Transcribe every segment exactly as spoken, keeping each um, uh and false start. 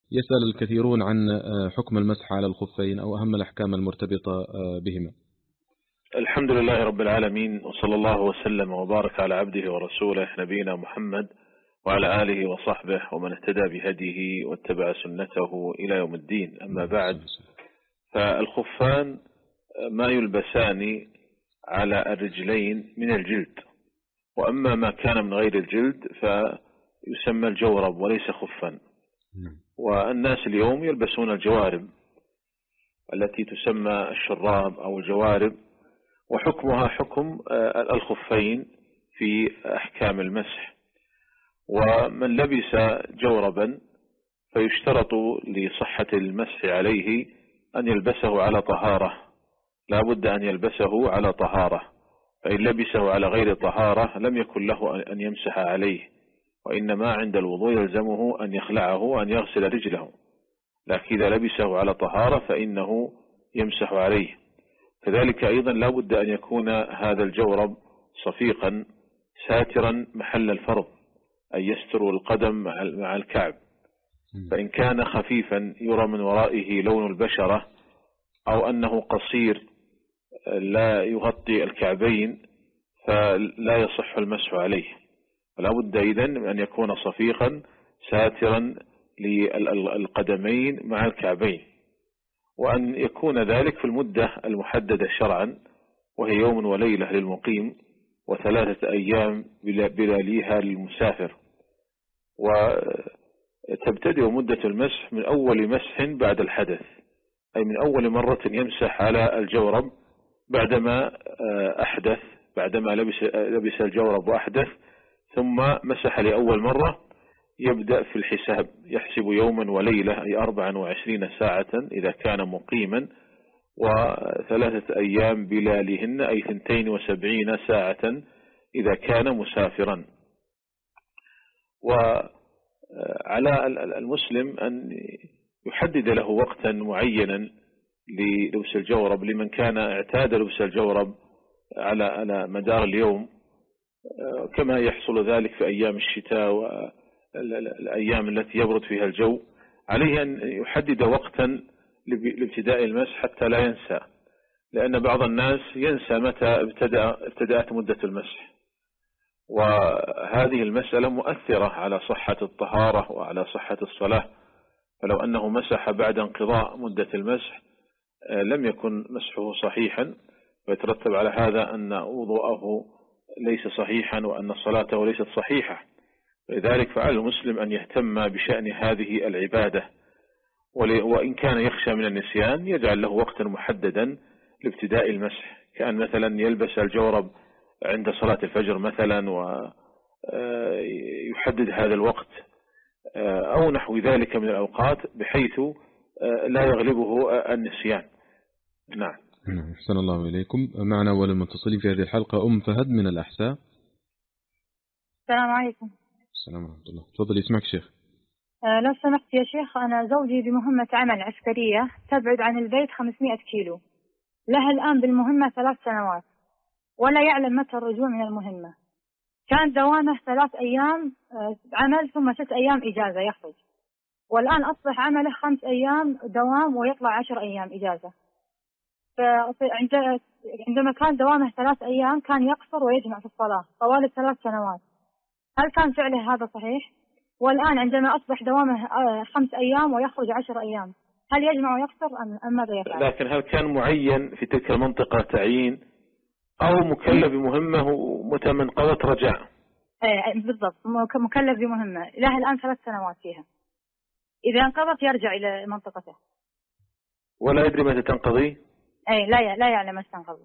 يسأل الكثيرون عن حكم المسح على الخفين أو أهم الأحكام المرتبطة بهما. الحمد لله رب العالمين، وصلى الله وسلم وبارك على عبده ورسوله نبينا محمد وعلى آله وصحبه ومن اهتدى بهديه واتبع سنته إلى يوم الدين. أما بعد، فالخفان ما يلبسان على الرجلين من الجلد، وأما ما كان من غير الجلد فيسمى الجورب وليس خفا. والناس اليوم يلبسون الجوارب التي تسمى الشراب أو الجوارب، وحكمها حكم الخفين في أحكام المسح. ومن لبس جوربا فيشترط لصحة المسح عليه أن يلبسه على طهارة، لا بد أن يلبسه على طهارة، فإن لبسه على غير طهارة لم يكن له أن يمسح عليه، وإنما عند الوضوء يلزمه أن يخلعه وأن يغسل رجله، لكن إذا لبسه على طهارة فإنه يمسح عليه. كذلك أيضا لا بد أن يكون هذا الجورب صفيقا ساترا محل الفرض، أن يستر القدم مع الكعب. فإن كان خفيفا يرى من ورائه لون البشرة، أو أنه قصير لا يغطي الكعبين، فلا يصح المسح عليه. فلا بد إذن أن يكون صفيقا ساترا للقدمين مع الكعبين، وأن يكون ذلك في المدة المحددة شرعا، وهي يوم وليلة للمقيم وثلاثة أيام بلياليها للمسافر. وتبتدئ مدة المسح من أول مسح بعد الحدث، أي من أول مرة يمسح على الجورب بعدما أحدث، بعدما لبس, لبس الجورب وأحدث ثم مسح لأول مرة، يبدأ في الحساب، يحسب يوما وليلة أي أربعا وعشرين ساعة إذا كان مقيما، وثلاثة أيام بلالهن أي ثنتين وسبعين ساعة إذا كان مسافرا. وعلى المسلم أن يحدد له وقتا معينا للبس الجورب، لمن كان اعتاد لبس الجورب على على مدار اليوم، كما يحصل ذلك في أيام الشتاء والأيام التي يبرد فيها الجو. عليه أن يحدد وقتا لابتداء المسح حتى لا ينسى، لأن بعض الناس ينسى متى ابتدأ ابتدأت مدة المسح، وهذه المسألة مؤثرة على صحة الطهارة وعلى صحة الصلاة. فلو أنه مسح بعد انقضاء مدة المسح لم يكن مسحه صحيحا، ويترتب على هذا أن وضوءه ليس صحيحا وأن صلاته ليست صحيحة. لذلك فعلى المسلم أن يهتم بشأن هذه العبادة، وإن كان يخشى من النسيان يجعل له وقتا محددا لابتداء المسح، كأن مثلا يلبس الجورب عند صلاة الفجر مثلا ويحدد هذا الوقت أو نحو ذلك من الأوقات، بحيث لا يغلبه النسيان. نعم. أحسن الله إليكم. معنا أول المتصلين في هذه الحلقة أم فهد من الأحساء. السلام عليكم. السلام ورحمة الله. تفضل، اسمك شيخ. أه لو سمحت يا شيخ، أنا زوجي بمهمة عمل عسكرية تبعد عن البيت خمسمائة كيلو، لها الآن بالمهمة ثلاث سنوات ولا يعلم متى الرجوع من المهمة. كان دوامه ثلاث أيام عمل ثم ست أيام إجازة يخرج، والآن أصبح عمله خمس أيام دوام ويطلع عشر أيام إجازة. فعندما كان دوامه ثلاث أيام كان يقصر ويجمع في الصلاة طوال الثلاث سنوات. هل كان فعله هذا صحيح؟ والآن عندما أصبح دوامه خمس أيام ويخرج عشر أيام، هل يجمع ويقصر أم ماذا يفعل؟ لكن هل كان معين في تلك المنطقة تعيين، أو مكلف بمهمة ومتى من انقضت رجع؟ ايه بالضبط، مكلف بمهمة له الآن ثلاث سنوات فيها، إذا انقضت يرجع إلى منطقته. ولا يدري متى تنقضي؟ ايه لا لا يعلم متى تنقضي.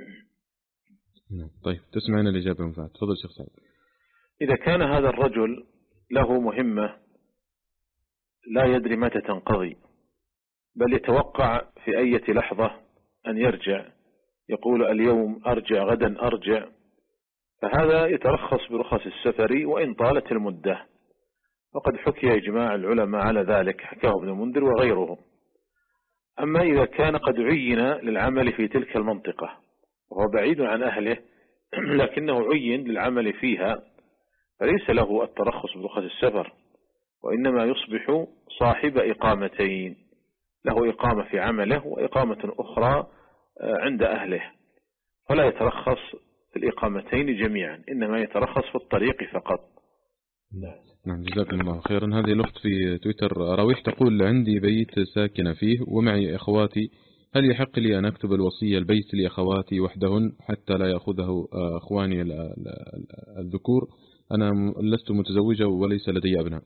طيب، تسمعنا الإجابة من فهد. تفضل شيخ سعد. إذا كان هذا الرجل له مهمة لا يدري متى تنقضي، بل يتوقع في أي لحظة أن يرجع، يقول اليوم أرجع غدا أرجع، فهذا يترخص برخص السفر وإن طالت المدة، وقد حكي إجماع العلماء على ذلك، حكاه ابن المنذر وغيره. أما إذا كان قد عين للعمل في تلك المنطقة وهو بعيد عن أهله لكنه عين للعمل فيها، فليس له الترخص برخص السفر، وإنما يصبح صاحب إقامتين، له إقامة في عمله وإقامة أخرى عند أهله، فلا يترخص في الإقامتين جميعا، إنما يترخص في الطريق فقط. نعم جزاكم الله خيرا. هذه الأخت في تويتر راويح تقول: عندي بيت ساكنة فيه ومعي إخواتي، هل يحق لي أن أكتب الوصية البيت لأخواتي وحدهن حتى لا يأخذه أخواني الذكور؟ أنا لست متزوجة وليس لدي أبناء.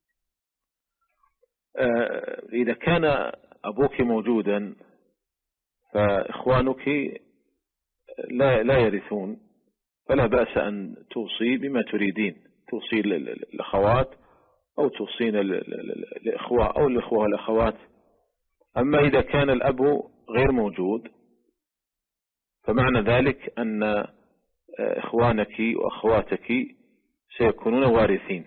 إذا كان أبوك موجودا فإخوانك لا لا يرثون، فلا بأس أن توصي بما تريدين، توصي الأخوات أو توصين الإخوة أو الإخوة والأخوات. أما إذا كان الأب غير موجود فمعنى ذلك أن إخوانك وأخواتك سيكونون وارثين،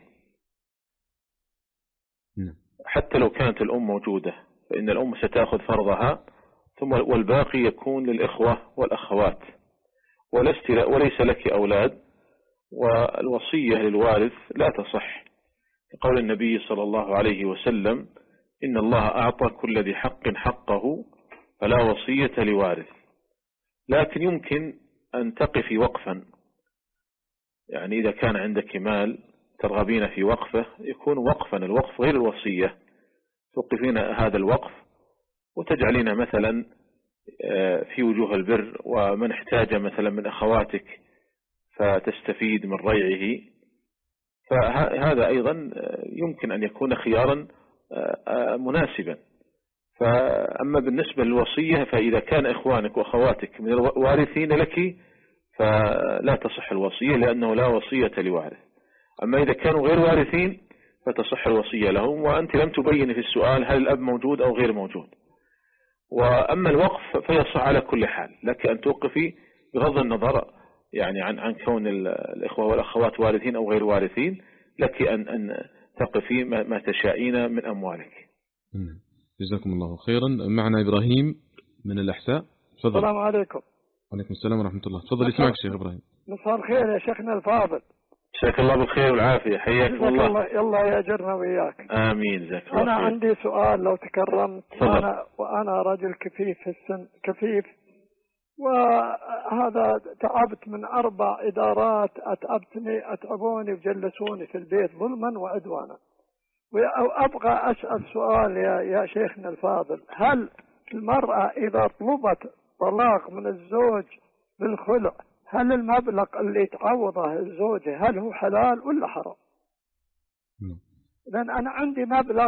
حتى لو كانت الأم موجودة، فإن الأم ستأخذ فرضها ثم والباقي يكون للإخوة والأخوات، ولست وليس لك أولاد، والوصية للوارث لا تصح، قول النبي صلى الله عليه وسلم: إن الله أعطى كل ذي حق حقه فلا وصية لوارث. لكن يمكن أن تقفي وقفا، يعني إذا كان عندك مال ترغبين في وقفه يكون وقفا، الوقف غير الوصية، توقفين هذا الوقف وتجعلين مثلا في وجوه البر، ومن احتاج مثلا من أخواتك فتستفيد من ريعه، فهذا أيضا يمكن أن يكون خيارا مناسبا. فأما بالنسبة للوصية فإذا كان إخوانك وأخواتك من الوارثين لك فلا تصح الوصية، لأنه لا وصية لوارث. أما إذا كانوا غير وارثين فتصح الوصية لهم، وأنت لم تبين في السؤال هل الأب موجود أو غير موجود. وأما الوقف فيصح على كل حال، لك أن توقفي بغض النظر يعني عن عن كون الإخوة والأخوات وارثين أو غير وارثين، لك أن أن تقفي ما تشائين من أموالك. جزاكم الله خيرا. معنا إبراهيم من الأحساء، تفضل. السلام عليكم. وعليكم السلام ورحمة الله، تفضل اسمعك شيخ إبراهيم. مساء الخير يا شيخنا الفاضل. جزاك الله بالخير والعافية، حياكم الله. الله يلا يجرنا وياك. آمين. جزاك الله أنا خير. عندي سؤال لو تكرمت. وأنا, وأنا رجل كفيف في السن، كفيف، وهذا تعبت من أربع إدارات، أتعبتني أتعبوني وجلسوني في البيت ظلما وعدوانا، وأبغى أسأل سؤال يا يا شيخنا الفاضل: هل المرأة إذا طلبت طلاق من الزوج بالخلع، هل المبلغ اللي تعوضه الزوج هل هو حلال ولا حرام؟ لأن أنا عندي مبلغ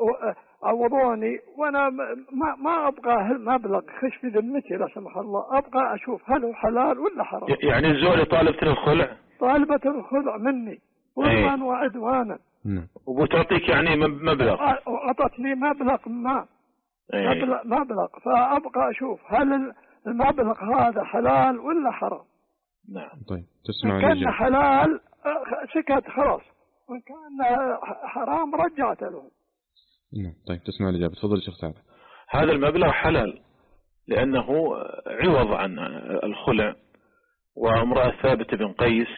عوضوني، وأنا ما ما أبغى هالمبلغ خش في ذمتي لا سمح الله، أبغى أشوف هل هو حلال ولا حرام. يعني الزوجة طالبت الخلع؟ طالبت الخلع مني ظلما وعدوانا. وبتعطيك يعني مبلغ؟ أعطتني مبلغ ما مبلغ, مبلغ فأبغى أشوف هل المبلغ هذا حلال ولا حرام. نعم. طيب تسمع. كان حلال سكت خلاص، وإن كان حرام رجعت له. نعم. طيب تسمع الإجابة، تفضل شيخ سعد. هذا المبلغ حلال لأنه عوض عن الخلع. وامرأة ثابت بن قيس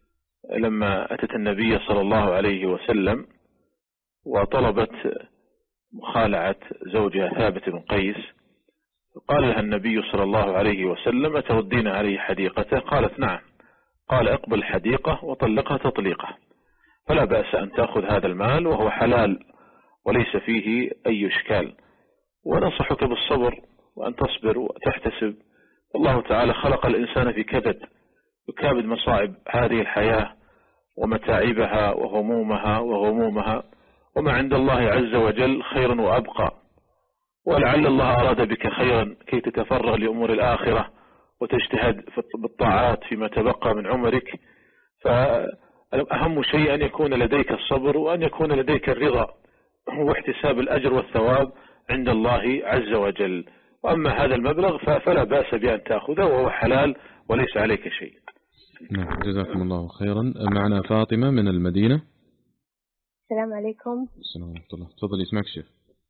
لما أتت النبي صلى الله عليه وسلم وطلبت مخالعة زوجها ثابت بن قيس، قال لها النبي صلى الله عليه وسلم: أتردين عليه حديقته؟ قالت: نعم. قال: اقبل الحديقة وطلقها تطليقة، فلا بأس أن تأخذ هذا المال وهو حلال وليس فيه أي إشكال. وننصحك بالصبر وأن تصبر وتحتسب، الله تعالى خلق الإنسان في كبد، يكابد مصائب هذه الحياة ومتاعبها وهمومها وغمومها، وما عند الله عز وجل خير وأبقى. ولعل الله أراد بك خيرا كي تتفرغ لأمور الآخرة وتجتهد بالطاعات فيما تبقى من عمرك. فأهم شيء أن يكون لديك الصبر، وأن يكون لديك الرضا واحتساب الأجر والثواب عند الله عز وجل. وأما هذا المبلغ فلا بأس بأن تأخذه وهو حلال وليس عليك شيء. نعم جزاكم الله خيرا. معنا فاطمة من المدينة. السلام عليكم. السلام ورحمة الله، تفضل يسمعك شيخ.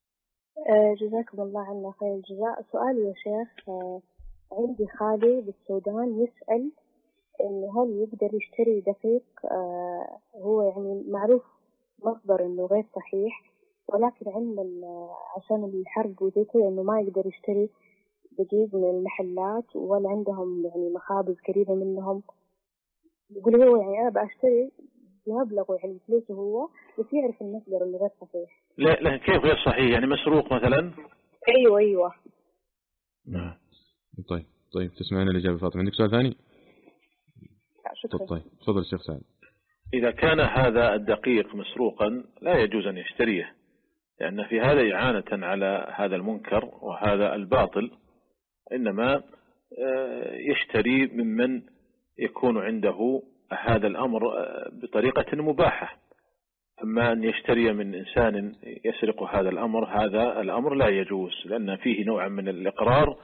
جزاكم الله عنا خير الجزاء. سؤالي يا شيخ، عندي خالي بالسودان يسأل إنه هل يقدر يشتري دقيق، هو يعني معروف مصدر إنه غير صحيح، ولكن عند عشان الحرب وزي كذا إنه ما يقدر يشتري دقيق من المحلات ولا عندهم يعني مخابز قريبة منهم. يقول هو يعني أنا بأشتري بمبلغه يعني فلوسه هو، بس يعرف المصدر إنه غير صحيح. لا لا كيف غير صحيح؟ يعني مسروق مثلا؟ أيوة أيوة. نعم. طيب طيب تسمعنا الإجابة فاطمة. عندك سؤال ثاني؟ شكرا. طيب تفضل الشيخ سعد. إذا كان هذا الدقيق مسروقا لا يجوز أن يشتريه، لأن في هذا إعانة على هذا المنكر وهذا الباطل، إنما يشتري ممن يكون عنده هذا الأمر بطريقة مباحة. أما أن يشتري من إنسان يسرق هذا الأمر، هذا الأمر لا يجوز، لأن فيه نوع من الإقرار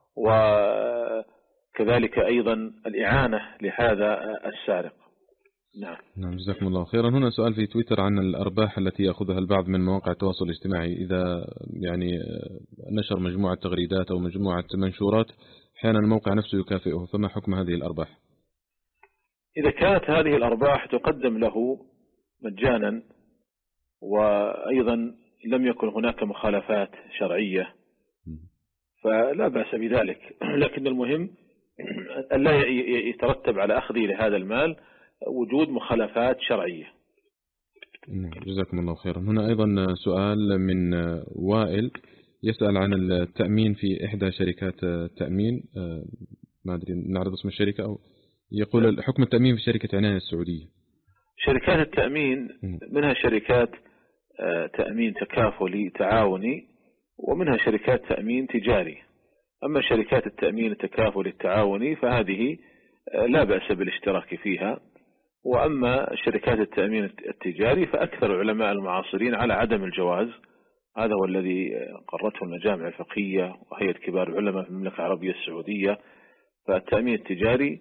وكذلك أيضا الإعانة لهذا السارق. نعم. نعم جزاكم الله خيرا. هنا سؤال في تويتر عن الأرباح التي يأخذها البعض من مواقع التواصل الاجتماعي إذا يعني نشر مجموعة تغريدات أو مجموعة منشورات، أحيانا الموقع نفسه يكافئه، فما حكم هذه الأرباح؟ إذا كانت هذه الأرباح تقدم له مجانا وأيضا لم يكن هناك مخالفات شرعية فلا بأس بذلك، لكن المهم أن لا يترتب على أخذه لهذا المال وجود مخالفات شرعية. جزاكم الله خيرا. هنا أيضا سؤال من وائل يسأل عن التأمين في إحدى شركات التأمين، ما أدري نعرض اسم الشركة، أو يقول حكم التأمين في شركة عناية السعودية. شركات التأمين منها شركات تأمين تكافلي تعاوني، ومنها شركات تأمين تجاري. أما شركات التأمين التكافلي التعاوني فهذه لا بأس بالاشتراك فيها، وأما شركات التأمين التجاري فأكثر علماء المعاصرين على عدم الجواز. هذا هو الذي قررته المجامع الفقهية وهيئة كبار العلماء في المملكة العربية السعودية. فالتأمين التجاري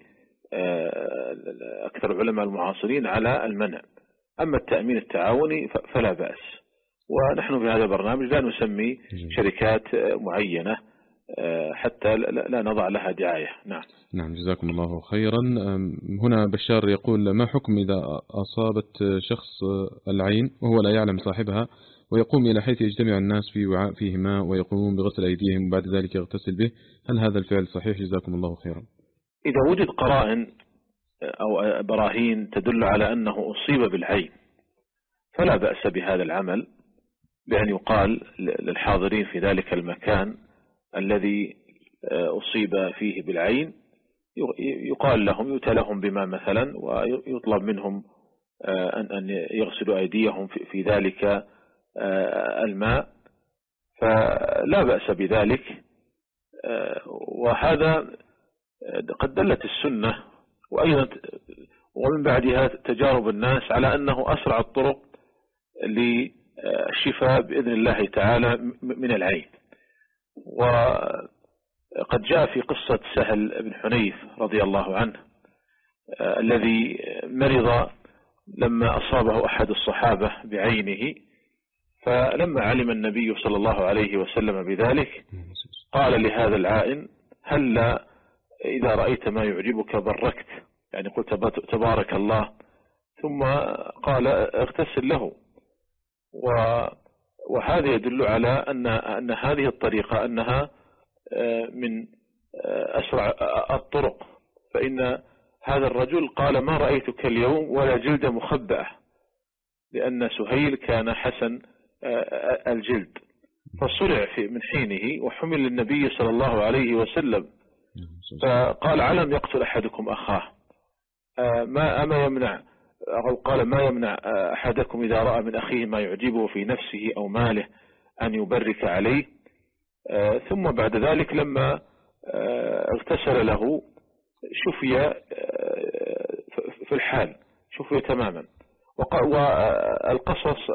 أكثر علماء المعاصرين على المنع، أما التأمين التعاوني فلا بأس. ونحن في هذا البرنامج لا نسمي شركات معينة حتى لا نضع لها دعاية. نعم. نعم جزاكم الله خيرا. هنا بشار يقول ما حكم إذا أصابت شخص العين وهو لا يعلم صاحبها، ويقوم إلى حيث يجتمع الناس في وعاء فيه ماء ويقومون بغسل أيديهم وبعد ذلك يغتسل به، هل هذا الفعل صحيح؟ جزاكم الله خيرا. إذا وجد قرائن أو براهين تدل على أنه أصيب بالعين فلا بأس بهذا العمل، بأن يقال للحاضرين في ذلك المكان الذي أصيب فيه بالعين، يقال لهم يؤتى لهم بما مثلا ويطلب منهم أن يغسلوا أيديهم في ذلك الماء، فلا بأس بذلك. وهذا قد دلت السنة وأيضا ومن بعدها تجارب الناس على أنه أسرع الطرق للشفاء بإذن الله تعالى من العين. وقد جاء في قصة سهل بن حنيف رضي الله عنه الذي مرض لما أصابه أحد الصحابة بعينه، فلما علم النبي صلى الله عليه وسلم بذلك قال لهذا العائن هل إذا رأيت ما يعجبك بركت، يعني قلت تبارك الله، ثم قال اغتسل له. وهذا يدل على أن أن هذه الطريقة أنها من أسرع الطرق، فإن هذا الرجل قال ما رأيتك اليوم ولا جلد مخبأة، لأن سهيل كان حسن الجلد، فصرع من حينه وحمل للنبي صلى الله عليه وسلم، فقال علم يقتل أحدكم أخاه، ما أما يمنع أو قال ما يمنع أحدكم إذا رأى من أخيه ما يعجبه في نفسه أو ماله أن يبرك عليه. ثم بعد ذلك لما اغتسل له شفي في الحال، شفي تماما. والقصص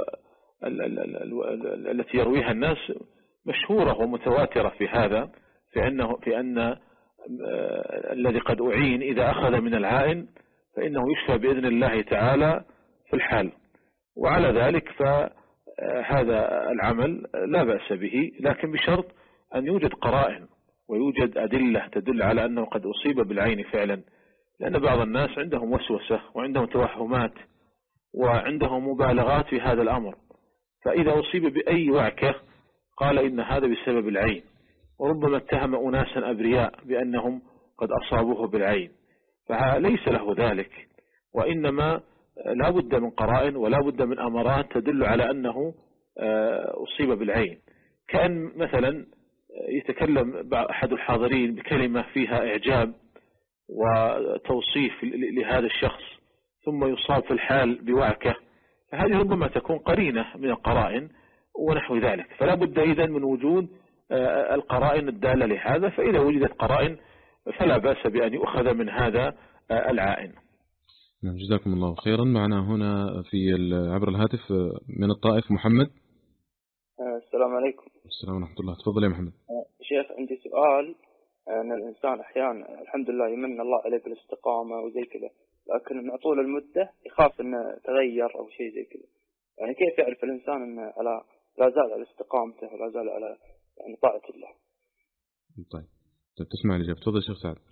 التي يرويها الناس مشهورة ومتواترة في هذا، في أنه في أن الذي قد أعين إذا أخذ من العائن فإنه يشفى بإذن الله تعالى في الحال. وعلى ذلك فهذا العمل لا بأس به، لكن بشرط أن يوجد قرائن ويوجد أدلة تدل على أنه قد أصيب بالعين فعلا، لأن بعض الناس عندهم وسوسة وعندهم توهمات وعندهم مبالغات في هذا الأمر. فإذا أصيب بأي وعكة قال إن هذا بسبب العين، وربما اتهم أناسا أبرياء بأنهم قد أصابوه بالعين، فليس له ذلك، وإنما لا بد من قرائن ولا بد من أمارات تدل على أنه أصيب بالعين. كأن مثلا يتكلم أحد الحاضرين بكلمة فيها إعجاب وتوصيف لهذا الشخص ثم يصاب في الحال بوعكة، فهذه ربما تكون قرينة من القرائن ونحو ذلك. فلا بد إذن من وجود القرائن الدالة لهذا، فإذا وجدت قرائن فلا بأس بأن يؤخذ من هذا العائن. نعم، جزاكم الله خيرا. معنا هنا في عبر الهاتف من الطائف محمد. السلام عليكم. السلام ورحمة الله. تفضل يا محمد. شيخ، عندي سؤال. أن الإنسان أحيانا الحمد لله يمن الله عليه بالاستقامة وزي كذا، لكن مع طول المدة يخاف أنه تغير أو شيء زي كذا. يعني كيف يعرف الإنسان أنه على لا زال على استقامته ولا زال على يعني طاعة الله؟ طيب طيب تسمع الإجابة. تفضل شيخ سعد.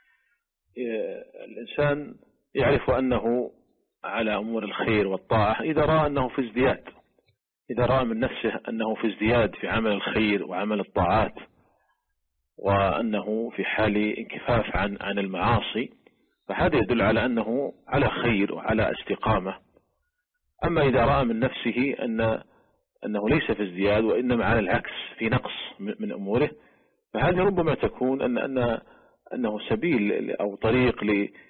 الإنسان يعرف أنه على أمور الخير والطاعة إذا رأى أنه في ازدياد، إذا رأى من نفسه أنه في ازدياد في عمل الخير وعمل الطاعات، وأنه في حال انكفاف عن عن المعاصي، فهذا يدل على أنه على خير وعلى استقامة. أما إذا رأى من نفسه أن أنه ليس في ازدياد وإنما على العكس في نقص من أموره، فهذه ربما تكون أن أن أنه سبيل أو طريق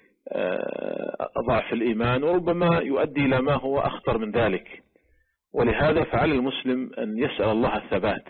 لضعف الإيمان، وربما يؤدي إلى ما هو أخطر من ذلك. ولهذا فعلى المسلم أن يسأل الله الثبات،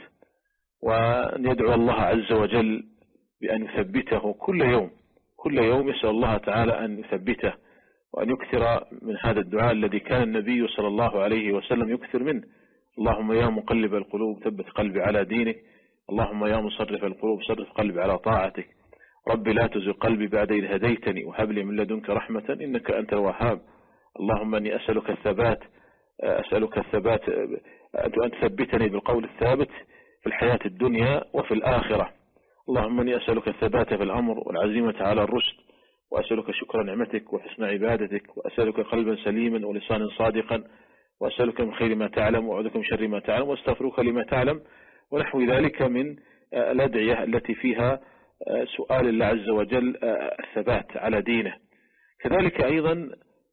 وأن يدعو الله عز وجل بأن يثبته كل يوم كل يوم يسأل الله تعالى أن يثبته، وأن يكثر من هذا الدعاء الذي كان النبي صلى الله عليه وسلم يكثر منه: اللهم يا مقلب القلوب ثبت قلبي على دينك، اللهم يا مصرف القلوب صرف قلبي على طاعتك، رب لا تزغ قلبي بعد إذ هديتني وهب لي من لدنك رحمة إنك أنت الوهاب، اللهم أني أسألك الثبات أسألك الثبات أن تثبتني بالقول الثابت في الحياة الدنيا وفي الآخرة، اللهم أني أسألك الثبات في الأمر والعزيمة على الرشد، وأسألك شكر نعمتك وحسن عبادتك، وأسألك قلبا سليما ولسانا صادقا، وأسألك من خير ما تعلم وأعوذك من شر ما تعلم واستغفرك لما تعلم، ونحو ذلك من الأدعية التي فيها سؤال الله عز وجل الثبات على دينه. كذلك أيضا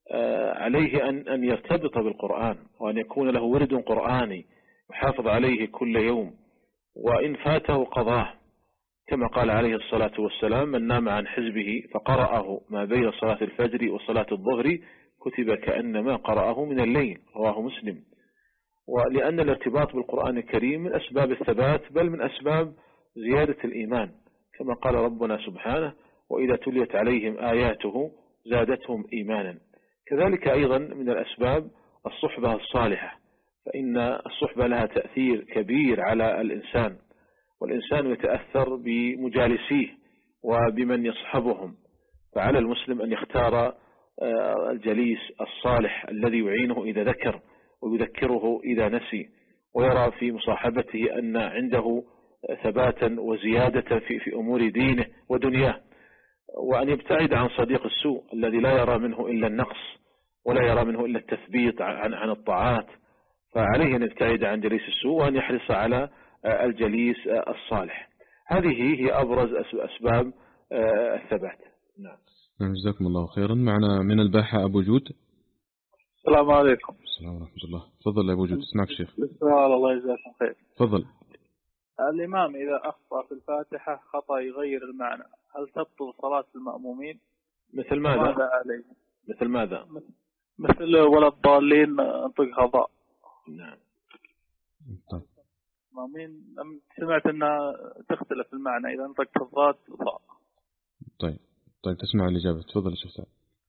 عليه أن أن يرتبط بالقرآن، وأن يكون له ورد قرآني يحافظ عليه كل يوم، وإن فاته قضاه، كما قال عليه الصلاة والسلام: من نام عن حزبه فقرأه ما بين صلاة الفجر وصلاة الظهر كتب كأنما قرأه من الليل، رواه مسلم. ولأن الارتباط بالقرآن الكريم من أسباب الثبات، بل من أسباب زيادة الإيمان، كما قال ربنا سبحانه: وإذا تليت عليهم آياته زادتهم إيمانا. كذلك أيضا من الأسباب الصحبة الصالحة، فإن الصحبة لها تأثير كبير على الإنسان، والإنسان يتأثر بمجالسيه وبمن يصحبهم، فعلى المسلم أن يختار الجليس الصالح الذي يعينه إذا ذكر ويذكره إذا نسي، ويرى في مصاحبته أن عنده ثباتا وزيادة في في أمور دينه ودنياه، وأن يبتعد عن صديق السوء الذي لا يرى منه إلا النقص ولا يرى منه إلا التثبيط عن عن الطاعات. فعليه أن يبتعد عن جليس السوء وأن يحرص على الجليس الصالح. هذه هي أبرز أسباب الثبات. نعم. جزاكم الله خيرا. معنا من الباحة أبو جود. السلام عليكم. السلام ورحمة الله. تفضل يا أبو جود، اسمعك شيخ. السؤال الله يجزاكم خير. تفضل. الإمام إذا أخطأ في الفاتحة خطأ يغير المعنى، هل تبطل صلاة المأمومين؟ مثل ماذا؟ ماذا عليه؟ مثل ماذا؟ مثل ولا الضالين انطقها ضاء. نعم. طيب. المأمومين سمعت أنها تختلف المعنى إذا انطقت الضاد ضاء. طيب طيب تسمع الإجابة. تفضل يا شيخ سعد.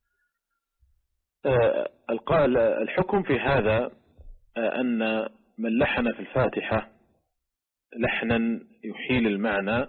القال الحكم في هذا أن من لحن في الفاتحة لحنا يحيل المعنى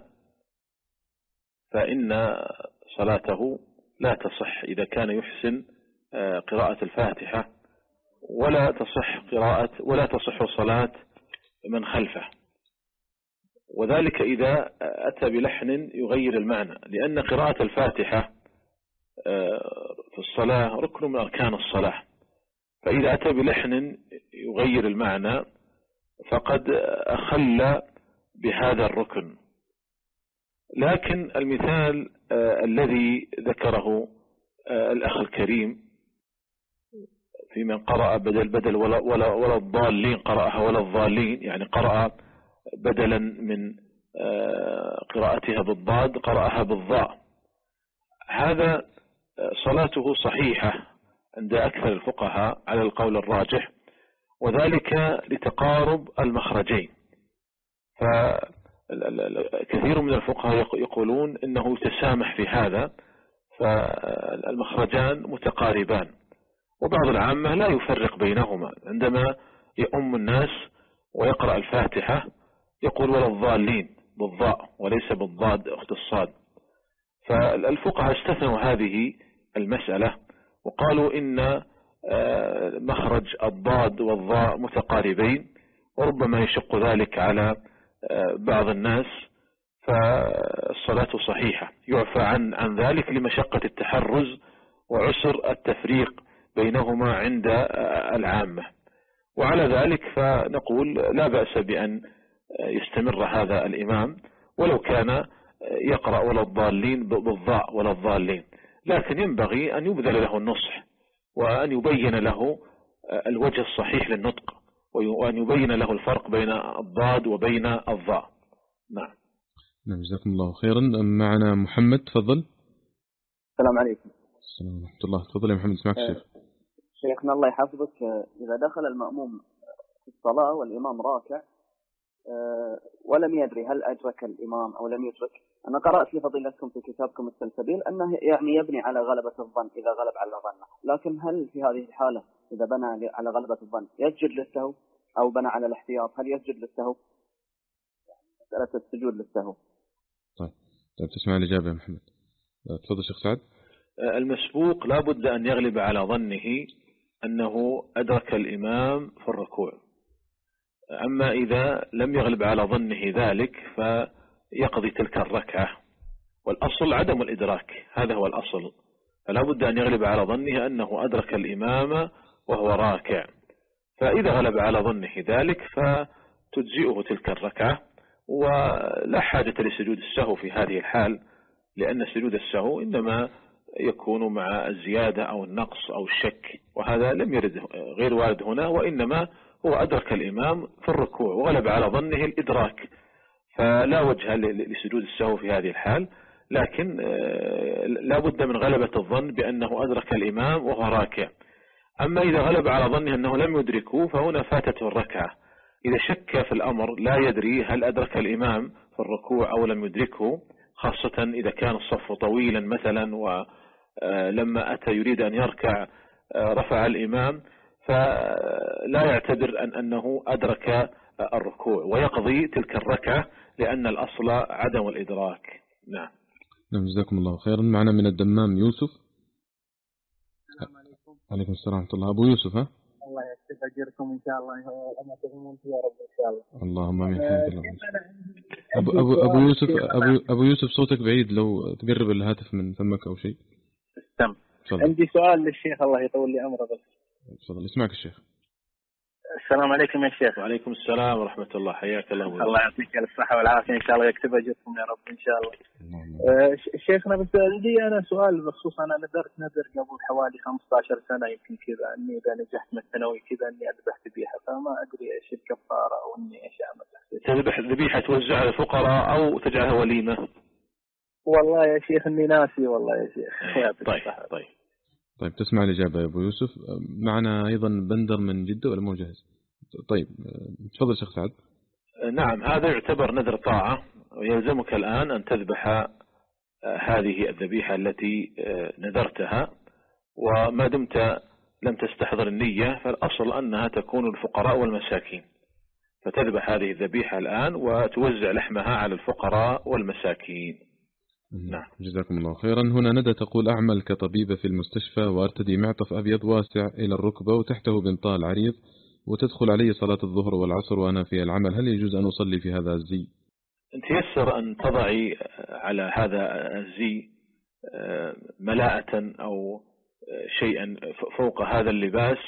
فإن صلاته لا تصح إذا كان يحسن قراءة الفاتحة، ولا تصح قراءة ولا تصح صلاة من خلفه، وذلك إذا أتى بلحن يغير المعنى، لأن قراءة الفاتحة في الصلاة ركن من أركان الصلاة، فإذا أتى بلحن يغير المعنى فقد أخل بهذا الركن. لكن المثال آه الذي ذكره آه الأخ الكريم في من قرأ بدل بدل ولا, ولا, ولا الضالين قرأها ولا الضالين، يعني قرأ بدلا من آه قراءتها بالضاد قرأها بالضاء، هذا صلاته صحيحة عند أكثر الفقهاء على القول الراجح، وذلك لتقارب المخرجين. فكثير من الفقهاء يقولون إنه يتسامح في هذا، فالمخرجان متقاربان، وبعض العامة لا يفرق بينهما، عندما يؤم الناس ويقرأ الفاتحة يقول ولا الضالين بالضاء وليس بالضاد أخت الصاد. فالفقهاء استثنوا هذه المسألة وقالوا إن مخرج الضاد والضاء متقاربين، وربما يشق ذلك على بعض الناس، فالصلاة صحيحة، يعفى عن عن ذلك لمشقة التحرز وعسر التفريق بينهما عند العامة. وعلى ذلك فنقول لا بأس بأن يستمر هذا الإمام ولو كان يقرأ ولا الضالين بالضاء ولا الضالين، لكن ينبغي أن يبذل له النصح وأن يبين له الوجه الصحيح للنطق، وأن يبين له الفرق بين الضاد وبين الضاء. نعم. نعم، جزاكم الله خيرا. معنا محمد، تفضل. السلام عليكم. السلام ورحمة الله. تفضل يا محمد، اسمعك الشيخ. شيخنا الله يحفظك، إذا دخل المأموم في الصلاة والإمام راكع ولم يدري هل أدرك الإمام أو لم يدرك، أنا قرأت لفضيلتكم في كتابكم السلسبيل أنه يعني يبني على غلبة الظن إذا غلب على ظنه، لكن هل في هذه الحالة إذا بنى على غلبة الظن يسجد للسهو أو بنى على الاحتياط هل يسجد للسهو؟ مسألة السجود للسهو. طيب طيب تسمع الإجابة يا محمد. تفضل شيخ سعد. المسبوق لا بد أن يغلب على ظنه أنه أدرك الإمام في الركوع، أما إذا لم يغلب على ظنه ذلك فيقضي تلك الركعة، والأصل عدم الإدراك، هذا هو الأصل، فلا بد أن يغلب على ظنه أنه أدرك الإمام وهو راكع، فإذا غلب على ظنه ذلك فتجزئه تلك الركعة، ولا حاجة لسجود السهو في هذه الحال، لأن سجود السهو إنما يكون مع الزيادة أو النقص أو الشك، وهذا لم يرد غير وارد هنا، وإنما هو أدرك الإمام في الركوع وغلب على ظنه الإدراك، فلا وجه لسجود السهو في هذه الحال، لكن لا بد من غلبة الظن بأنه أدرك الإمام وهو راكع. أما إذا غلب على ظنه أنه لم يدركه فهنا فاتته الركعة. إذا شك في الأمر لا يدري هل أدرك الإمام في الركوع أو لم يدركه، خاصة إذا كان الصف طويلا مثلا ولما أتى يريد أن يركع رفع الإمام، فلا يعتبر أن أنه أدرك الركوع ويقضي تلك الركعة، لأن الأصل عدم الإدراك. نعم. نعم، جزاكم الله خيرا. معنا من الدمام يوسف. السلام عليكم. عليكم السلام ورحمة الله. أبو يوسف. ها الله يكتب أجركم إن شاء الله وما تهمون يا رب إن شاء الله. اللهم آمين. أبو, أبو, أبو يوسف أبو, أبو يوسف صوتك بعيد، لو تقرب الهاتف من فمك أو شيء. تم. عندي سؤال للشيخ، الله يطول لي عمره بس. تفضل، يسمعك الشيخ. السلام عليكم يا شيخ. وعليكم السلام ورحمة الله، حياك الله. الله يعطيك الصحة والعافية إن شاء الله، يكتب أجركم يا رب إن شاء الله. آه شيخنا بس عندي أنا سؤال بخصوص، أنا نذرت نذر قبل حوالي خمسة عشر سنة يمكن كذا، إني إذا نجحت من الثانوي كذا إني أذبح ذبيحة، فما أدري إيش الكفارة أو إني إيش أعمل. تذبح ذبيحة توزع على الفقراء أو تجعلها وليمة؟ والله يا شيخ إني ناسي والله يا شيخ. طيب طيب طيب تسمع الإجابة يا أبو يوسف. معنا أيضا بندر من جدة ولا مو جاهز؟ طيب تفضل شيخ سعد. نعم، هذا يعتبر نذر طاعة، ويلزمك الآن أن تذبح هذه الذبيحة التي نذرتها، وما دمت لم تستحضر النية فالأصل أنها تكون الفقراء والمساكين، فتذبح هذه الذبيحة الآن وتوزع لحمها على الفقراء والمساكين. نعم، جزاكم الله خيرا. هنا ندى تقول: أعمل كطبيبة في المستشفى وأرتدي معطف أبيض واسع إلى الركبة وتحته بنطال عريض، وتدخل علي صلاة الظهر والعصر وأنا في العمل، هل يجوز أن أصلي في هذا الزي؟ أنت يسر أن تضعي على هذا الزي ملاءة أو شيئا فوق هذا اللباس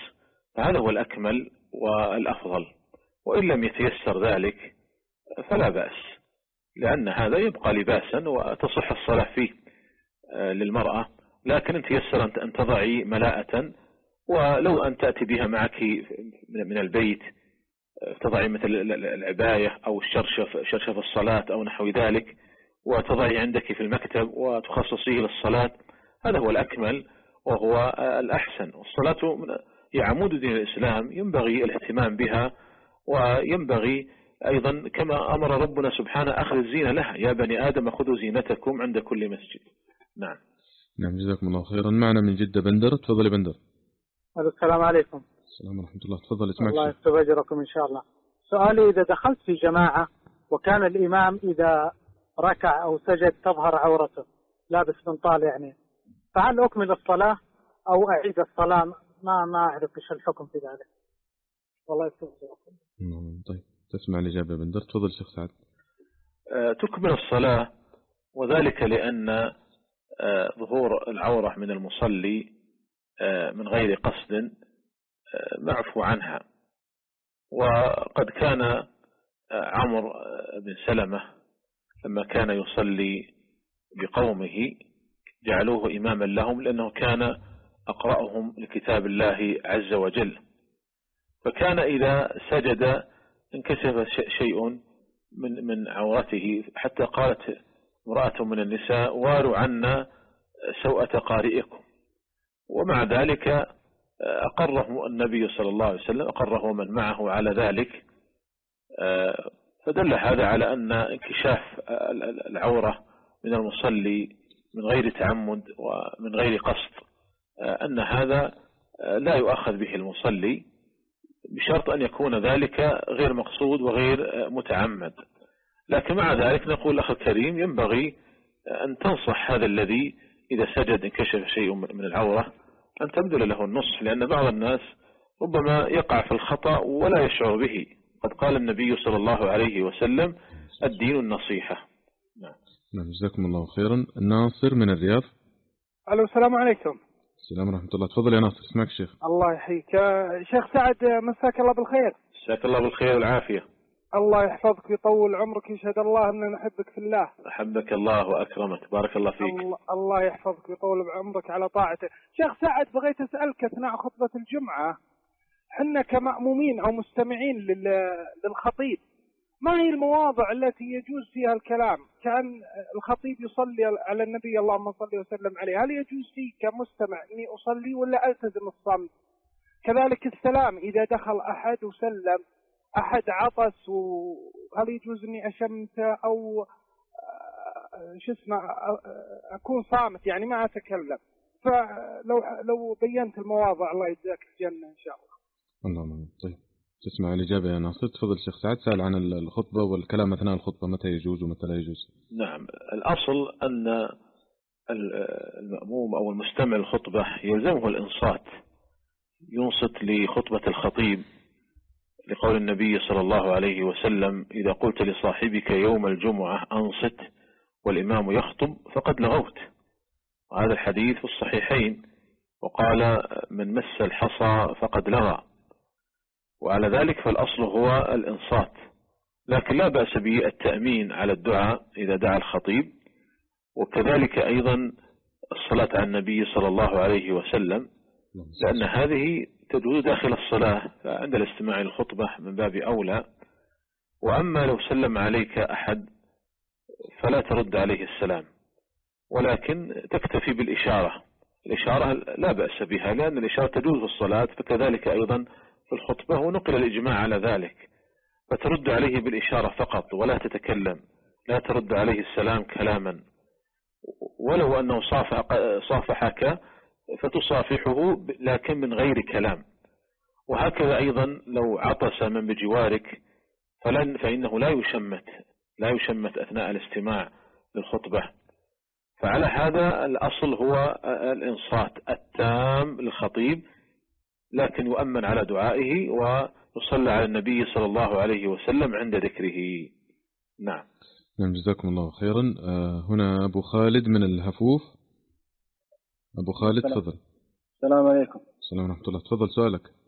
فهذا هو الأكمل والأفضل. وإن لم يتيسر ذلك فلا بأس، لأن هذا يبقى لباسا وتصح الصلاة فيه للمرأة، لكن إن تيسر أن تضعي ملاءة، ولو أن تأتي بها معك من البيت، تضعي مثل العباية أو الشرشف شرشف الصلاة أو نحو ذلك، وتضعي عندك في المكتب وتخصصيه للصلاة، هذا هو الأكمل وهو الأحسن. والصلاة هي عمود دين الإسلام، ينبغي الاهتمام بها، وينبغي أيضا كما أمر ربنا سبحانه أخذ الزينة لها، يا بني آدم خذوا زينتكم عند كل مسجد. نعم. نعم جزاكم الله خيرا. معنا من جدة بندر، تفضلي بندر. السلام عليكم. السلام ورحمة الله، تفضل اسمعك. الله يكتب أجركم إن شاء الله. سؤالي، إذا دخلت في جماعة وكان الإمام إذا ركع أو سجد تظهر عورته، لابس بنطال يعني، فهل أكمل الصلاة أو أعيد الصلاة؟ ما ما أعرف إيش الحكم في ذلك. والله يكتب أجركم. طيب تسمع الإجابة بندر. تفضل شيخ سعد. أه تكمل الصلاة، وذلك لأن أه ظهور العورة من المصلي أه من غير قصد أه معفو عنها. وقد كان عمرو بن سلمة لما كان يصلي بقومه جعلوه إماما لهم، لأنه كان أقرأهم لكتاب الله عز وجل، فكان إذا سجد انكشف شيء من من عورته، حتى قالت امرأة من النساء: واروا عنا سوءة قارئكم. ومع ذلك أقره النبي صلى الله عليه وسلم، أقره من معه على ذلك، فدل هذا على أن انكشاف العورة من المصلي من غير تعمد ومن غير قصد أن هذا لا يؤخذ به المصلي، بشرط أن يكون ذلك غير مقصود وغير متعمد. لكن مع ذلك نقول أخي الكريم، ينبغي أن تنصح هذا الذي إذا سجد انكشف شيء من العورة أن تبذل له النصح، لأن بعض الناس ربما يقع في الخطأ ولا يشعر به. قد قال النبي صلى الله عليه وسلم: الدين النصيحة. نعم. نعم جزاكم الله خيرا. ناصر من الرياض. ألو السلام عليكم. السلام ورحمة الله، تفضل يا ناصر، اسمعك شيخ. الله يحييك شيخ سعد، مساك الله بالخير. مساك الله بالخير والعافية. الله يحفظك ويطول عمرك، يشهد الله أننا نحبك في الله. أحبك الله وأكرمك، بارك الله فيك. الله, الله يحفظك ويطول عمرك على طاعته. شيخ سعد، بغيت أسألك أثناء خطبة الجمعة، حنا كمأمومين أو مستمعين للخطيب، ما هي المواضع التي يجوز فيها الكلام؟ كان الخطيب يصلي على النبي اللهم صل وسلم عليه، هل يجوز لي كمستمع أني أصلي ولا ألتزم الصمت؟ كذلك السلام، إذا دخل أحد وسلم أحد عطس، وهل يجوز أني أشمت أو شو اسمه أكون صامت يعني ما أتكلم؟ فلو لو بينت المواضع الله يجزاك الجنة إن شاء الله. اللهم طيب. تسمع الإجابة يا ناصر. تفضل شيخ سعد. سأل عن الخطبة والكلام أثناء الخطبة، متى يجوز ومتى لا يجوز؟ نعم، الأصل أن المأموم أو المستمع الخطبة يلزمه الإنصات، ينصت لخطبة الخطيب، لقول النبي صلى الله عليه وسلم: إذا قلت لصاحبك يوم الجمعة أنصت والإمام يخطب فقد لغوت. وهذا الحديث في الصحيحين، وقال: من مس الحصى فقد لغى. وعلى ذلك فالأصل هو الإنصات، لكن لا بأس به التأمين على الدعاء إذا دعا الخطيب، وكذلك أيضا الصلاة على النبي صلى الله عليه وسلم، لأن هذه تجوز داخل الصلاة، فعند الاستماع للخطبة من باب أولى. وأما لو سلم عليك أحد فلا ترد عليه السلام، ولكن تكتفي بالإشارة. الإشارة لا بأس بها، لأن الإشارة تجوز في الصلاة، فكذلك أيضا في الخطبة، ونقل الإجماع على ذلك. فترد عليه بالإشارة فقط ولا تتكلم، لا ترد عليه السلام كلاما، ولو أنه صافحك فتصافحه لكن من غير كلام. وهكذا أيضا لو عطس من بجوارك فلن فإنه لا يشمت لا يشمت أثناء الاستماع للخطبة. فعلى هذا الأصل هو الإنصات التام للخطيب، لكن يؤمن على دعائه ويصلى على النبي صلى الله عليه وسلم عند ذكره. نعم. نعم جزاكم الله خيرا. هنا أبو خالد من الهفوف. أبو خالد تفضل. السلام عليكم. السلام ورحمة الله، تفضل سؤالك.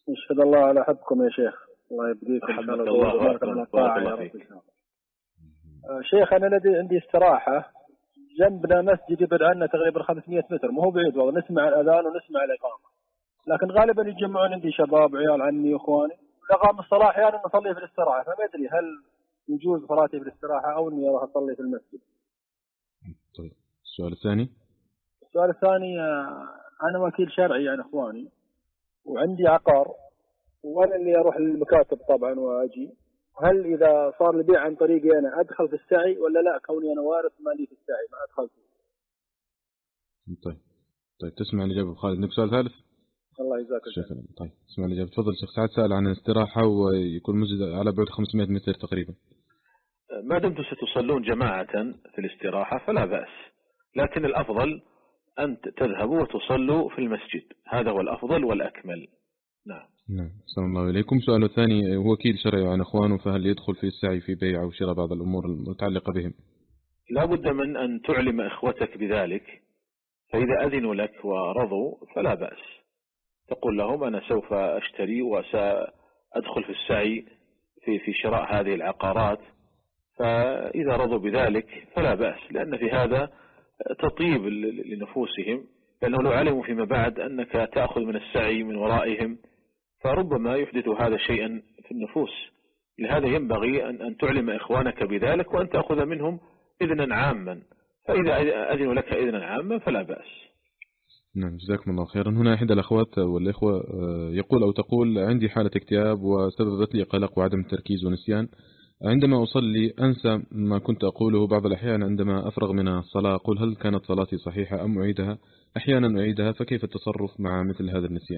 يشهد الله على حبكم يا شيخ، الله يبقيك إن شاء الله. الله بارك الله فيك. شيخ أنا لدي عندي استراحة جنبنا مسجد يبعد عنا تقريبا خمسمائة متر، ما هو بعيد والله، نسمع الأذان ونسمع الإقامة، لكن غالبا يتجمعون عندي شباب عيال عمي وإخواني، لقام الصلاة أحيانا نصلي في الاستراحة، فما أدري هل يجوز صلاتي في الاستراحة أو إني أروح أصلي في المسجد. طيب السؤال الثاني. السؤال الثاني أنا وكيل شرعي عن إخواني وعندي عقار وأنا اللي أروح للمكاتب طبعا وأجي، هل إذا صار البيع عن طريقي أنا أدخل في السعي ولا لا، كوني أنا وارث مالي في السعي ما أدخل فيه؟ طيب طيب تسمع الإجابة خالد. عندك سؤال ثالث؟ الله يجزاك شكرا. طيب اسمع الإجابة. تفضل شيخ سعد. سأل عن الاستراحة ويكون مسجد على بعد خمسمائة متر تقريبا. ما دمتم ستصلون جماعة في الاستراحة فلا بأس، لكن الأفضل أن تذهبوا وتصلوا في المسجد، هذا هو الأفضل والأكمل. نعم. نعم. السلام الله عليكم. سؤال الثاني، هو وكيل شرعي عن إخوانه، فهل يدخل في السعي في بيع أو شراء بعض الأمور المتعلقة بهم؟ لا بد من أن تعلم إخوتك بذلك، فإذا أذنوا لك ورضوا فلا بأس، تقول لهم أنا سوف أشتري وسأدخل في السعي في في شراء هذه العقارات، فإذا رضوا بذلك فلا بأس، لأن في هذا تطيب لنفوسهم، لأنه لو علموا فيما بعد أنك تأخذ من السعي من ورائهم فربما يحدث هذا شيئا في النفوس. لهذا ينبغي أن أن تعلم إخوانك بذلك وأن تأخذ منهم إذنا عاما، فإذا أذنوا لك إذنا عاما فلا بأس. نعم جزاكم الله خيرا. هنا إحدى الأخوات والإخوة يقول أو تقول: عندي حالة اكتئاب وسببت لي قلق وعدم تركيز ونسيان، عندما أصلي أنسى ما كنت أقوله بعض الأحيان، عندما أفرغ من الصلاة أقول هل كانت صلاتي صحيحة أم أعيدها؟ أحيانا أعيدها، فكيف التصرف مع مثل هذا النسيان؟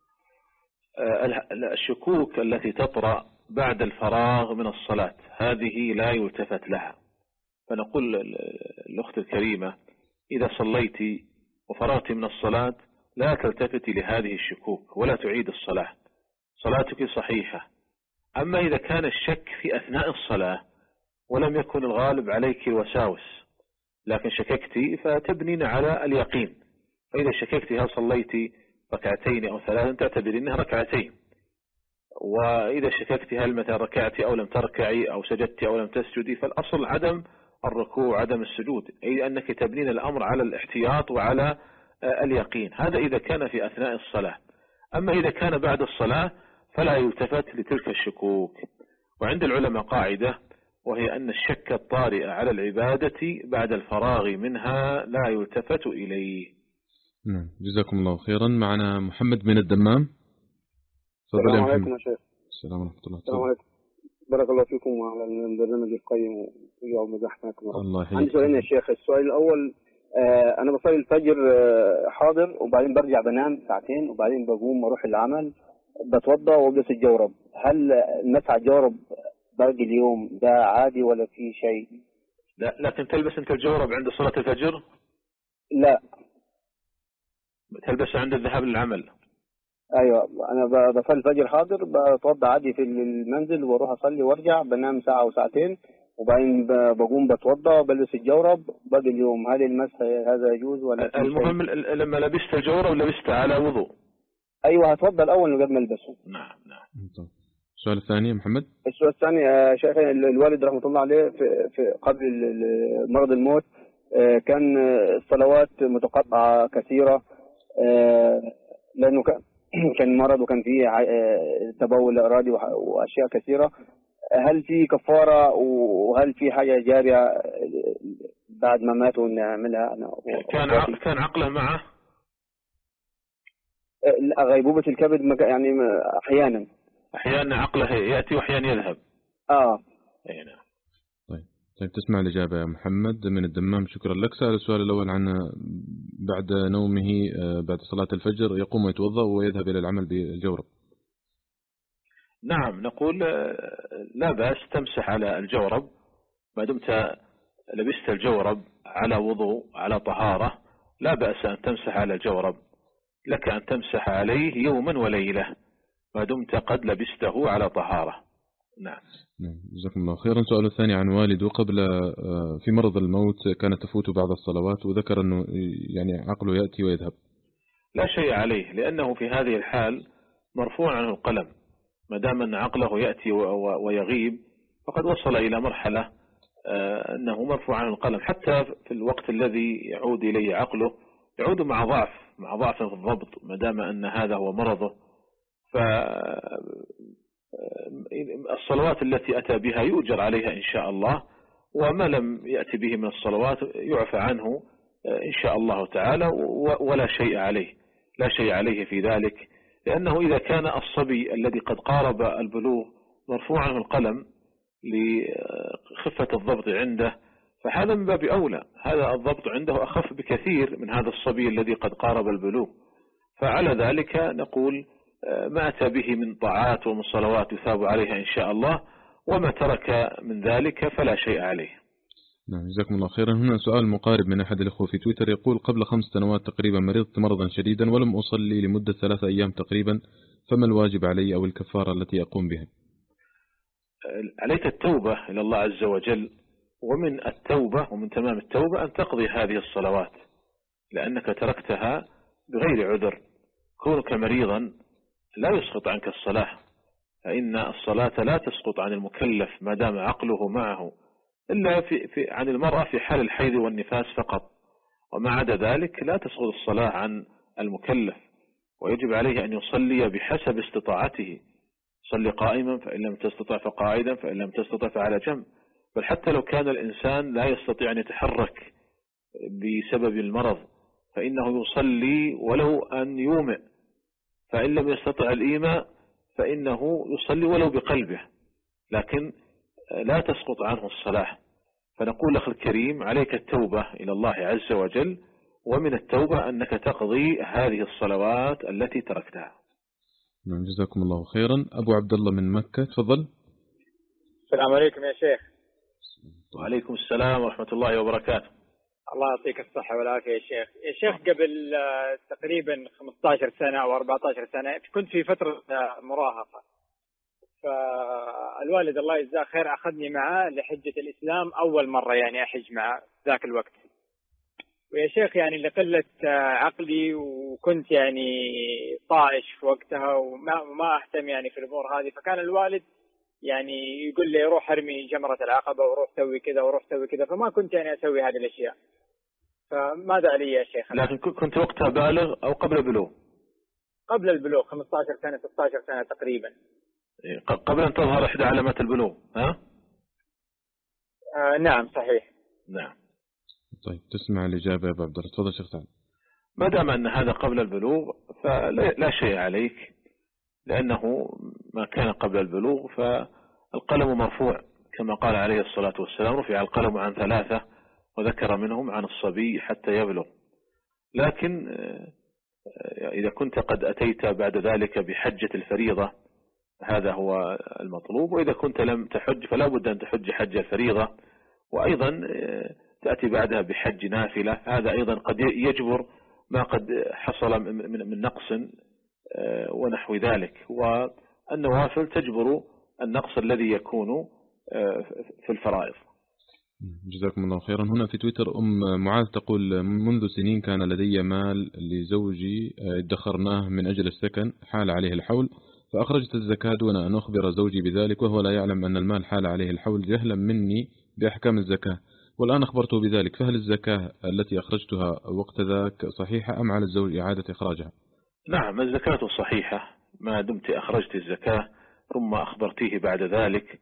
الشكوك التي تطرأ بعد الفراغ من الصلاة هذه لا يلتفت لها، فنقول الأخت الكريمة إذا صليت وفرغت من الصلاة لا تلتفتي لهذه الشكوك ولا تعيد الصلاة، صلاتك صحيحة. أما إذا كان الشك في أثناء الصلاة ولم يكن الغالب عليك الوساوس لكن شككتي فتبنين على اليقين، فإذا شككتي هل صليتي ركعتين أو ثلاثا تعتبر إنها ركعتين، وإذا شككتي هل متى ركعتي أو لم تركعي أو سجدتي أو لم تسجدي فالأصل عدم الركوع عدم السجود، أي أنك تبنين الأمر على الاحتياط وعلى اليقين. هذا إذا كان في أثناء الصلاة. أما إذا كان بعد الصلاة فلا يلتفت لتلك الشكوك. وعند العلماء قاعدة وهي أن الشك الطارئ على العبادة بعد الفراغ منها لا يلتفت إليه. نعم جزاكم الله خيرا. معنا محمد من الدمام. السلام عليكم يا شيخ. السلام ورحمة الله. السلام عليكم. بارك الله فيكم وعلى البرنامج القيم ويجعل مزاحمكم. الله يحييك. عندي سؤالين يا شيخ. السؤال الأول آه أنا بصلي الفجر آه حاضر وبعدين برجع بنام ساعتين وبعدين بقوم أروح العمل بتوضأ وألبس الجورب، هل مسح الجورب باقي اليوم ده عادي ولا في شيء؟ لا لكن تلبس أنت الجورب عند صلاة الفجر؟ لا. تلبسه عند الذهاب للعمل؟ ايوه انا بصلي الفجر حاضر بتوضى عادي في المنزل واروح اصلي وارجع بنام ساعه او ساعتين وبعدين بقوم بتوضى وبلبس الجورب باقي اليوم، هل المسح هذا يجوز ولا؟ المهم لما لبست الجورب لبست على وضوء. ايوه هتوضى الاول قبل ما البسه. نعم نعم. السؤال الثاني محمد. السؤال الثاني يا شيخ، الوالد رحمه الله عليه في, في قبل مرض الموت كان الصلوات متقطعه كثيره لانه كان كان مرض وكان فيه تبول ارادي واشياء كثيره، هل في كفاره وهل في حاجه جاريه بعد ما ماتوا نعملها؟ كان عقل كان عقله معه؟ غيبوبه الكبد يعني احيانا احيانا عقله ياتي واحيانا يذهب. اه اي نعم. طيب طيب تسمع الإجابة يا محمد من الدمام. شكرا لك. سأل السؤال الأول عن بعد نومه بعد صلاة الفجر يقوم ويتوضأ ويذهب إلى العمل بالجورب. نعم نقول لا بأس تمسح على الجورب ما دمت لبست الجورب على وضوء على طهارة، لا بأس أن تمسح على الجورب، لك أن تمسح عليه يوما وليلة ما دمت قد لبسته على طهارة. نعم. نعم جزاكم الله خيرا. سؤال الثاني عن والده قبل في مرض الموت كانت تفوت بعض الصلوات وذكر أنه يعني عقله يأتي ويذهب. لا شيء عليه، لأنه في هذه الحال مرفوع عنه القلم، ما دام أن عقله يأتي ويغيب فقد وصل إلى مرحلة أنه مرفوع عنه القلم، حتى في الوقت الذي يعود إليه عقله يعود مع ضعف مع ضعف في الضبط، ما دام أن هذا هو مرضه. فالصلوات التي أتى بها يؤجر عليها إن شاء الله، وما لم يأتي به من الصلوات يعفى عنه إن شاء الله تعالى، ولا شيء عليه لا شيء عليه في ذلك، لأنه إذا كان الصبي الذي قد قارب البلوغ مرفوع عنه القلم لخفة الضبط عنده، فهذا من باب أولى، هذا الضبط عنده أخف بكثير من هذا الصبي الذي قد قارب البلوغ. فعلى ذلك نقول ما أتى به من طاعات ومن صلوات يثاب عليها إن شاء الله، وما ترك من ذلك فلا شيء عليه. نعم جزاكم الله خيرا. هنا سؤال مقارب من أحد الأخوة في تويتر يقول: قبل خمس سنوات تقريبا مرضت مرضا شديدا ولم أصلي لمدة ثلاثة أيام تقريبا، فما الواجب علي أو الكفارة التي أقوم بها؟ عليك التوبة إلى الله عز وجل، ومن التوبة ومن تمام التوبة أن تقضي هذه الصلوات، لأنك تركتها بغير عذر. كونك مريضا لا يسقط عنك الصلاة، فإن الصلاة لا تسقط عن المكلف ما دام عقله معه، إلا في في عن المرأة في حال الحيض والنفاس فقط، وما عدا ذلك لا تسقط الصلاة عن المكلف، ويجب عليه أن يصلي بحسب استطاعته. صلي قائما فإن لم تستطع فقاعدا فإن لم تستطع فعلى جنب. بل حتى لو كان الإنسان لا يستطيع أن يتحرك بسبب المرض فإنه يصلي ولو أن يومئ، فإن لم يستطع الإيماء فإنه يصلي ولو بقلبه، لكن لا تسقط عنه الصلاة. فنقول أخي الكريم عليك التوبة إلى الله عز وجل، ومن التوبة أنك تقضي هذه الصلوات التي تركتها. نعم جزاكم الله خيرا. أبو عبد الله من مكة، تفضل. السلام عليكم يا شيخ. وعليكم السلام ورحمة الله وبركاته. الله يعطيك الصحة والعافية يا شيخ. يا شيخ قبل تقريبا خمسة عشر سنة أو أربعة عشر سنة كنت في فترة مراهقة، فالوالد الله يجزاه خير أخذني معه لحجة الإسلام أول مرة، يعني أحج معه ذاك الوقت. ويا شيخ يعني لقلة عقلي وكنت يعني طائش في وقتها وما ما أهتم يعني في الأمور هذه، فكان الوالد يعني يقول لي روح ارمي جمرة العقبة وروح سوي كذا وروح سوي كذا، فما كنت يعني أسوي هذه الأشياء. فماذا علي يا شيخ؟ لكن كنت وقتها بالغ أو قبل البلوغ؟ قبل البلوغ، خمسة عشر سنة ستة عشر سنة تقريبا. قبل أن تظهر إحدى علامات البلوغ، ها؟ آه نعم صحيح. نعم. طيب تسمع الإجابة يا أبو عبد الله، تفضل شيخ سعد. ما دام أن هذا قبل البلوغ فلا شيء عليك، لأنه ما كان قبل البلوغ فالقلم مرفوع كما قال عليه الصلاة والسلام: رفع القلم عن ثلاثة، وذكر منهم عن الصبي حتى يبلغ. لكن إذا كنت قد أتيت بعد ذلك بحجة الفريضة هذا هو المطلوب، وإذا كنت لم تحج فلا بد أن تحج حج الفريضة، وأيضا تأتي بعدها بحج نافلة، هذا أيضا قد يجبر ما قد حصل من نقص ونحو ذلك، والنوافل تجبر النقص الذي يكون في الفرائض. جزاكم الله خيرا. هنا في تويتر أم معاذ تقول: منذ سنين كان لدي مال لزوجي ادخرناه من أجل السكن، حال عليه الحول فأخرجت الزكاة دون أن أخبر زوجي بذلك، وهو لا يعلم أن المال حال عليه الحول جهلا مني بأحكام الزكاة، والآن أخبرته بذلك، فهل الزكاة التي أخرجتها وقت ذاك صحيحة أم على الزوج إعادة إخراجها؟ نعم الزكاة صحيحة ما دمت أخرجت الزكاة ثم أخبرتيه بعد ذلك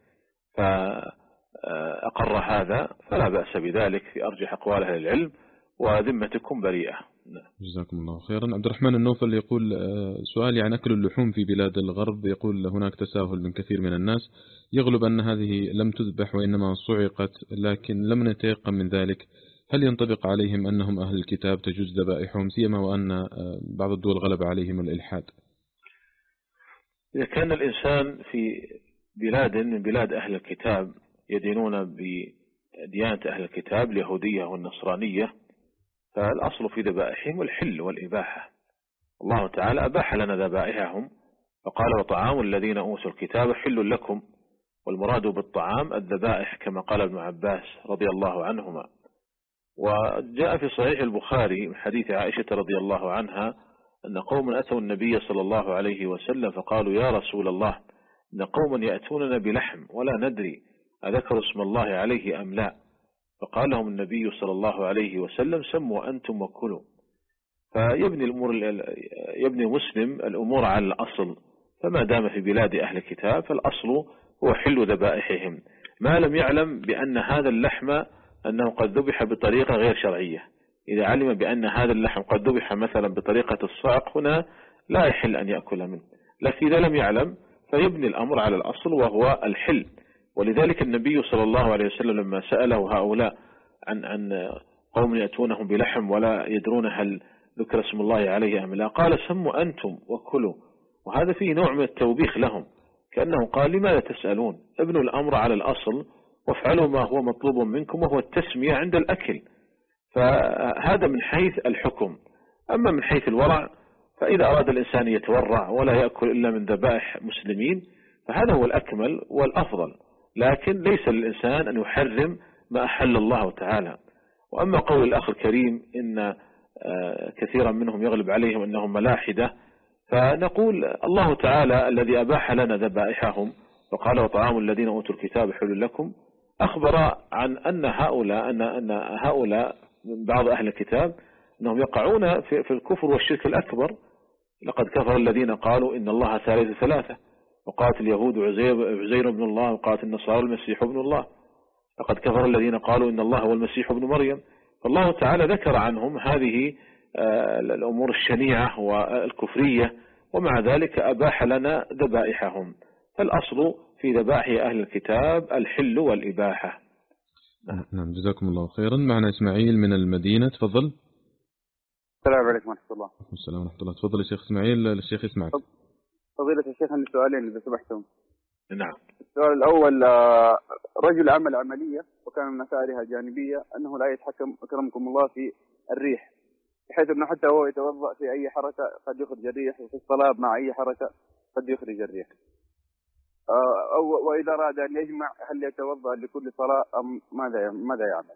فأقر هذا فلا بأس بذلك في أرجح أقوال أهل العلم، وذمتكم بريئة. جزاكم الله خيرا. عبد الرحمن النوفل يقول: سؤالي عن أكل اللحوم في بلاد الغرب. يقول: هناك تساهل من كثير من الناس، يغلب أن هذه لم تذبح وإنما صعقت، لكن لم نتيقن من ذلك، هل ينطبق عليهم أنهم أهل الكتاب تجوز ذبائحهم، سيما وأن بعض الدول غلب عليهم الإلحاد؟ إذا كان الإنسان في بلاد من بلاد أهل الكتاب يدينون بديانة أهل الكتاب اليهودية والنصرانية، فالأصل في ذبائحهم الحل والإباحة. الله تعالى أباح لنا ذبائحهم فقال: وطعام الذين أوتوا الكتاب حل لكم، والمراد بالطعام الذبائح كما قال ابن عباس رضي الله عنهما. وجاء في صحيح البخاري من حديث عائشة رضي الله عنها أن قوما أتوا النبي صلى الله عليه وسلم فقالوا يا رسول الله إن قوما يأتوننا بلحم ولا ندري أذكر اسم الله عليه أم لا، فقال لهم النبي صلى الله عليه وسلم سموا أنتم وكلوا. فيبني الأمور يبني مسلم الأمور على الأصل، فما دام في بلاد أهل الكتاب فالأصل هو حل ذبائحهم، ما لم يعلم بأن هذا اللحم أنه قد ذبح بطريقة غير شرعية. إذا علم بأن هذا اللحم قد ذبح مثلا بطريقة الصعق هنا لا يحل أن يأكل منه، لكن إذا لم يعلم فيبني الأمر على الأصل وهو الحل. ولذلك النبي صلى الله عليه وسلم لما سأله هؤلاء عن عن قوم يأتونهم بلحم ولا يدرون هل ذكر اسم الله عليه أم لا، قال سموا أنتم وكلوا. وهذا فيه نوع من التوبيخ لهم، كأنه قال لماذا تسألون؟ ابنوا الأمر على الأصل وافعلوا ما هو مطلوب منكم وهو التسمية عند الأكل. فهذا من حيث الحكم. أما من حيث الورع فإذا أراد الإنسان يتورع ولا يأكل إلا من ذبائح مسلمين فهذا هو الأكمل والأفضل، لكن ليس للإنسان أن يحرم ما أحل الله تعالى. وأما قول الأخ الكريم إن كثيرا منهم يغلب عليهم أنهم ملاحدة، فنقول الله تعالى الذي أباح لنا ذبائحهم وقال وطعام الذين أوتوا الكتاب حل لكم، أخبر عن أن هؤلاء أن أن هؤلاء من بعض أهل الكتاب أنهم يقعون في, في الكفر والشرك الأكبر. لقد كفر الذين قالوا إن الله ثالث ثلاثة، وقالت اليهود عزير, عزير ابن الله، وقالت النصارى المسيح ابن الله. لقد كفر الذين قالوا إن الله هو المسيح ابن مريم. فالله تعالى ذكر عنهم هذه الأمور الشنيعة والكفرية، ومع ذلك أباح لنا ذبائحهم. فالأصل في ذبائح أهل الكتاب الحل والإباحة. نعم جزاكم الله خيرا. معنا إسماعيل من المدينة، تفضل. السلام عليكم ورحمة الله. السلام ورحمة الله. تفضل يا شيخ إسماعيل، الشيخ يسمعك. فضيلة الشيخ عندي سؤالين إذا سمحتم. نعم. السؤال الأول، رجل عمل عملية وكان من مسارها جانبية أنه لا يتحكم أكرمكم الله في الريح، بحيث أنه حتى هو يتوضأ في أي حركة قد يخرج الريح، وفي الصلاة مع أي حركة قد يخرج الريح. أو وإذا أراد أن يجمع هل يتوضأ لكل صلاة أم ماذا ماذا يعمل؟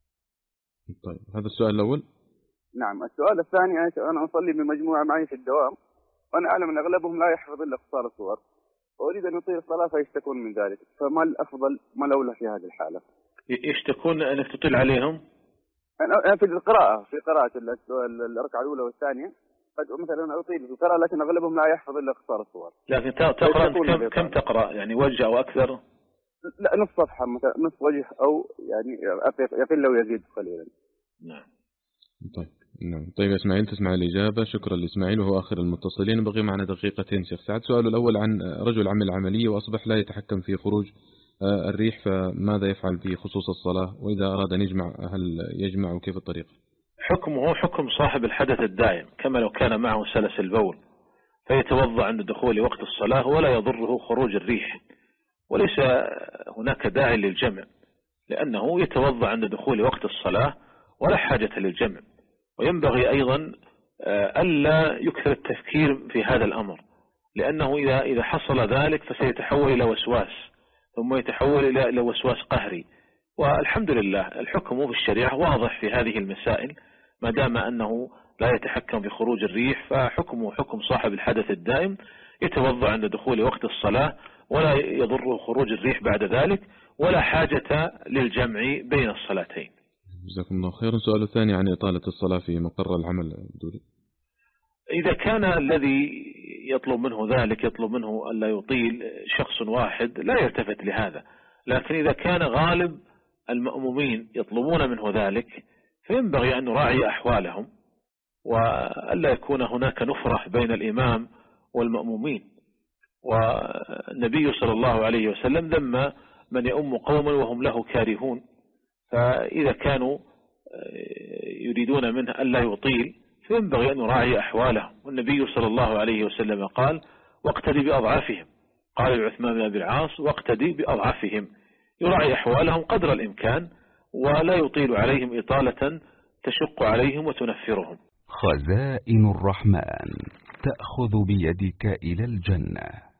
طيب هذا السؤال الأول. نعم. السؤال الثاني، أنا أصلي بمجموعة معي في الدوام وأنا أعلم أن أغلبهم لا يحفظ إلا قصار الصور، وأريد أن يطيل الصلاة فيشتكون من ذلك، فما الأفضل ما الأولى في هذه الحالة؟ يشتكون أنك تطيل عليهم؟ أنا في القراءة في قراءة الركعة الأولى والثانية قد مثلا أطيل في القراءة، لكن أغلبهم لا يحفظ إلا قصار الصور. لكن تقرأ كم, كم تقرأ؟ يعني وجه أو أكثر؟ لا نصف صفحة مثلا، نصف وجه أو يعني يقل أو يزيد قليلا. نعم. طيب نعم. طيب يا إسماعيل تسمع الإجابة. شكرا لإسماعيل وهو آخر المتصلين. بقي معنا دقيقتين شيخ سعد. سؤال الأول عن رجل عمل عملية وأصبح لا يتحكم في خروج الريح، فماذا يفعل في خصوص الصلاة؟ وإذا أراد أن يجمع هل يجمع وكيف الطريقة؟ حكمه حكم صاحب الحدث الدائم، كما لو كان معه سلس البول فيتوضأ عند دخول وقت الصلاة ولا يضره خروج الريح، وليس هناك داعي للجمع لأنه يتوضأ عند دخول وقت الصلاة ولا حاجة للجمع. وينبغي أيضا ألا يكثر التفكير في هذا الأمر، لأنه إذا إذا حصل ذلك فسيتحول إلى وسواس، ثم يتحول إلى إلى وسواس قهري. والحمد لله الحكم في الشريعة واضح في هذه المسائل، ما دام أنه لا يتحكم بخروج الريح فحكمه حكم صاحب الحدث الدائم، يتوضأ عند دخول وقت الصلاة ولا يضره خروج الريح بعد ذلك، ولا حاجة للجمع بين الصلاتين. جزاكم الله خيرا. سؤال الثاني عن إطالة الصلاة في مقر العمل دولي. إذا كان الذي يطلب منه ذلك يطلب منه ألا يطيل شخص واحد لا يلتفت لهذا، لكن إذا كان غالب المأمومين يطلبون منه ذلك فينبغي أن نراعي أحوالهم، وألا يكون هناك نفرة بين الإمام والمأمومين. والنبي صلى الله عليه وسلم ذم من يؤم قوما وهم له كارهون، فإذا كانوا يريدون منه ألا يطيل فينبغي أن نراعي أحوالهم. والنبي صلى الله عليه وسلم قال واقتدي بأضعافهم، قال لعثمان بن أبي العاص واقتدي بأضعافهم، يراعي أحوالهم قدر الإمكان ولا يطيل عليهم إطالة تشق عليهم وتنفرهم. خزائن الرحمن تأخذ بيدك إلى الجنة.